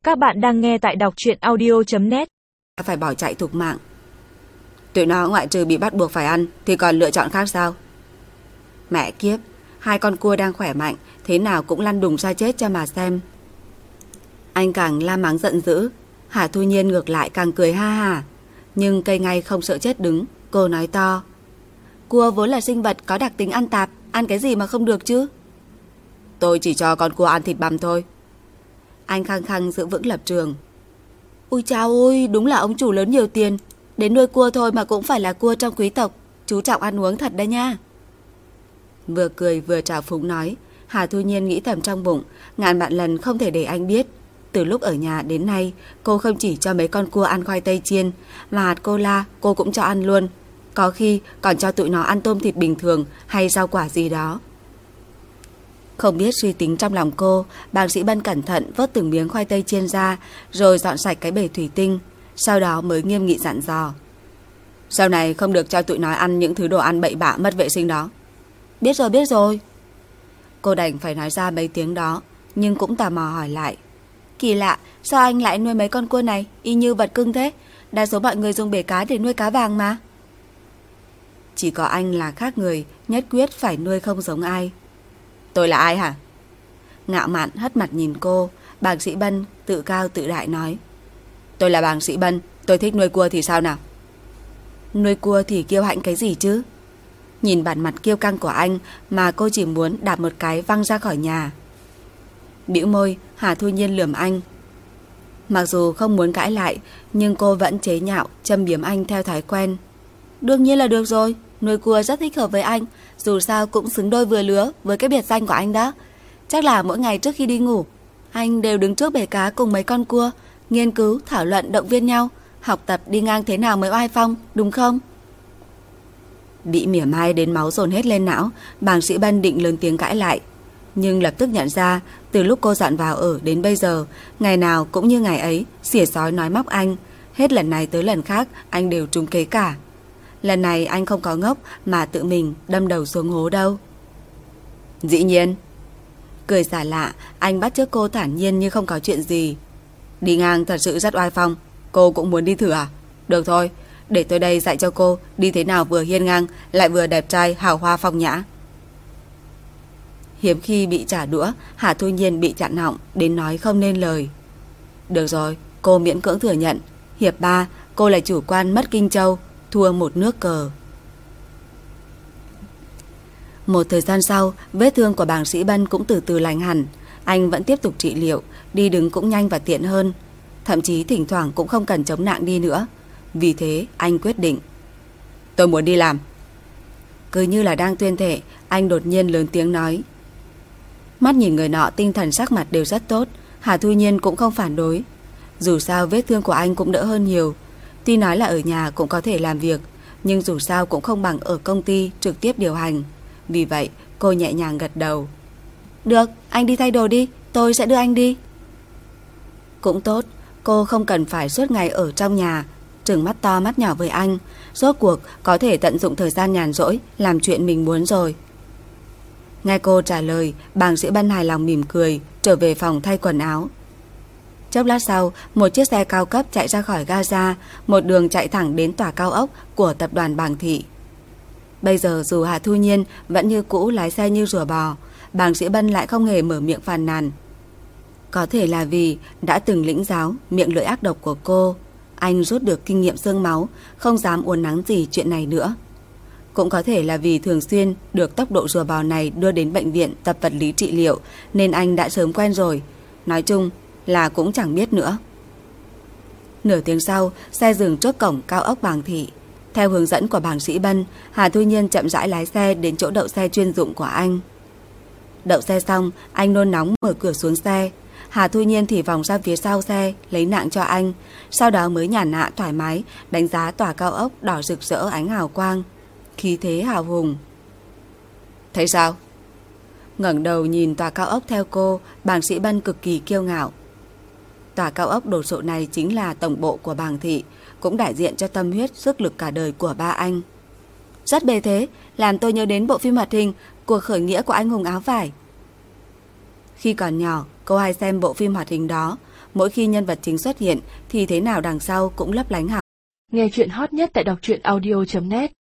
Các bạn đang nghe tại đọc truyện audio.net. Phải bỏ chạy thục mạng. Tụi nó ngoại trừ bị bắt buộc phải ăn thì còn lựa chọn khác sao? Mẹ kiếp, hai con cua đang khỏe mạnh, thế nào cũng lăn đùng ra chết cho mà xem. Anh càng la mắng giận dữ, Hà Thu Nhiên ngược lại càng cười ha hà. Nhưng cây ngay không sợ chết đứng, cô nói to: Cua vốn là sinh vật có đặc tính ăn tạp, ăn cái gì mà không được chứ? Tôi chỉ cho con cua ăn thịt bằm thôi. Anh khăng khăng giữ vững lập trường. Ôi chao ôi, đúng là ông chủ lớn nhiều tiền, đến nuôi cua thôi mà cũng phải là cua trong quý tộc, chú trọng ăn uống thật đấy nha. Vừa cười vừa trào phúng nói, Hà Thu Nhiên nghĩ thầm trong bụng, ngàn vạn lần không thể để anh biết. Từ lúc ở nhà đến nay, cô không chỉ cho mấy con cua ăn khoai tây chiên, mà hạt cola cô cũng cho ăn luôn. Có khi còn cho tụi nó ăn tôm thịt bình thường hay rau quả gì đó. Không biết suy tính trong lòng cô, bác sĩ Bân cẩn thận vớt từng miếng khoai tây chiên ra, rồi dọn sạch cái bể thủy tinh, sau đó mới nghiêm nghị dặn dò. Sau này không được cho tụi nó ăn những thứ đồ ăn bậy bạ mất vệ sinh đó. Biết rồi. Cô đành phải nói ra mấy tiếng đó, nhưng cũng tò mò hỏi lại. Kỳ lạ, sao anh lại nuôi mấy con cua này, y như vật cưng thế? Đa số mọi người dùng bể cá để nuôi cá vàng mà. Chỉ có anh là khác người, nhất quyết phải nuôi không giống ai. Tôi là ai hả? Ngạo mạn hất mặt nhìn cô, bác sĩ Bân tự cao tự đại nói. Tôi là bác sĩ Bân, tôi thích nuôi cua thì sao nào? Nuôi cua thì kiêu hãnh cái gì chứ? Nhìn bản mặt kiêu căng của anh mà cô chỉ muốn đạp một cái văng ra khỏi nhà. Bĩu môi, Hà Thu Nhiên lườm anh. Mặc dù không muốn cãi lại, nhưng cô vẫn chế nhạo, châm biếm anh theo thói quen. Đương nhiên là được rồi, nuôi cua rất thích hợp với anh, dù sao cũng xứng đôi vừa lứa với cái biệt danh của anh đó. Chắc là mỗi ngày trước khi đi ngủ, anh đều đứng trước bể cá cùng mấy con cua, nghiên cứu, thảo luận, động viên nhau, học tập đi ngang thế nào mới oai phong, đúng không? Bị mỉa mai đến máu dồn hết lên não, bác sĩ Bân định lớn tiếng cãi lại, nhưng lập tức nhận ra từ lúc cô dọn vào ở đến bây giờ, ngày nào cũng như ngày ấy, xỉa xói nói móc anh. Hết lần này tới lần khác anh đều trúng kế cả. Lần này anh không có ngốc mà tự mình đâm đầu xuống hố đâu. Dĩ nhiên. Cười xả lạ, anh bắt chước cô thản nhiên như không có chuyện gì. Đi ngang thật sự rất oai phong, cô cũng muốn đi thử à? Được thôi, để tôi đây dạy cho cô đi thế nào vừa hiên ngang lại vừa đẹp trai hào hoa phong nhã. Hiếm khi bị trả đũa, Hà Thu Nhiên bị chặn họng đến nói không nên lời. Được rồi, cô miễn cưỡng thừa nhận, hiệp 3 cô là chủ quan mất Kinh Châu, thua một nước cờ. Một thời gian sau, vết thương của bác sĩ Bân cũng từ từ lành hẳn. Anh vẫn tiếp tục trị liệu, đi đứng cũng nhanh và tiện hơn, thậm chí thỉnh thoảng cũng không cần chống nạng đi nữa. Vì thế anh quyết định, tôi muốn đi làm. Cứ như là đang tuyên thệ, anh đột nhiên lớn tiếng nói. Mắt nhìn người nọ tinh thần sắc mặt đều rất tốt, Hà Thu Nhiên cũng không phản đối. Dù sao vết thương của anh cũng đỡ hơn nhiều. Tuy nói là ở nhà cũng có thể làm việc, nhưng dù sao cũng không bằng ở công ty trực tiếp điều hành. Vì vậy cô nhẹ nhàng gật đầu. Được, anh đi thay đồ đi, tôi sẽ đưa anh đi. Cũng tốt, cô không cần phải suốt ngày ở trong nhà trừng mắt to mắt nhỏ với anh. Rốt cuộc có thể tận dụng thời gian nhàn rỗi làm chuyện mình muốn rồi. Nghe cô trả lời, bác sĩ Bân hài lòng mỉm cười, trở về phòng thay quần áo. Chốc lát sau, một chiếc xe cao cấp chạy ra khỏi Gaza, một đường chạy thẳng đến tòa cao ốc của tập đoàn Bàng Thị. Bây giờ dù Hà Thu Nhiên vẫn như cũ lái xe như rùa bò, bác sĩ Bân lại không hề mở miệng phàn nàn. Có thể là vì đã từng lĩnh giáo miệng lưỡi ác độc của cô, anh rút được kinh nghiệm xương máu, không dám uốn nắn gì chuyện này nữa. Cũng có thể là vì thường xuyên được tốc độ rùa bò này đưa đến bệnh viện tập vật lý trị liệu, nên anh đã sớm quen rồi. Nói chung là cũng chẳng biết nữa. Nửa tiếng sau, xe dừng trước cổng cao ốc Bàng Thị. Theo hướng dẫn của bác sĩ Bân, Hà Thu Nhiên chậm rãi lái xe đến chỗ đậu xe chuyên dụng của anh. Đậu xe xong, anh nôn nóng mở cửa xuống xe. Hà Thu Nhiên thì vòng ra phía sau xe lấy nạng cho anh, sau đó mới nhàn hạ thoải mái đánh giá tòa cao ốc đỏ rực rỡ ánh hào quang, khí thế hào hùng. Thấy sao? Ngẩng đầu nhìn tòa cao ốc theo cô, bác sĩ Bân cực kỳ kiêu ngạo. Tòa cao ốc đồ sộ này chính là tổng bộ của Bàng Thị, cũng đại diện cho tâm huyết sức lực cả đời của ba anh. Rất bề thế, làm tôi nhớ đến bộ phim hoạt hình Cuộc khởi nghĩa của anh hùng áo vải. Khi còn nhỏ, cô hay xem bộ phim hoạt hình đó. mỗi khi nhân vật chính xuất hiện thì thế nào đằng sau cũng lấp lánh hẳn. Nghe chuyện hot nhất tại đọc truyện audio.net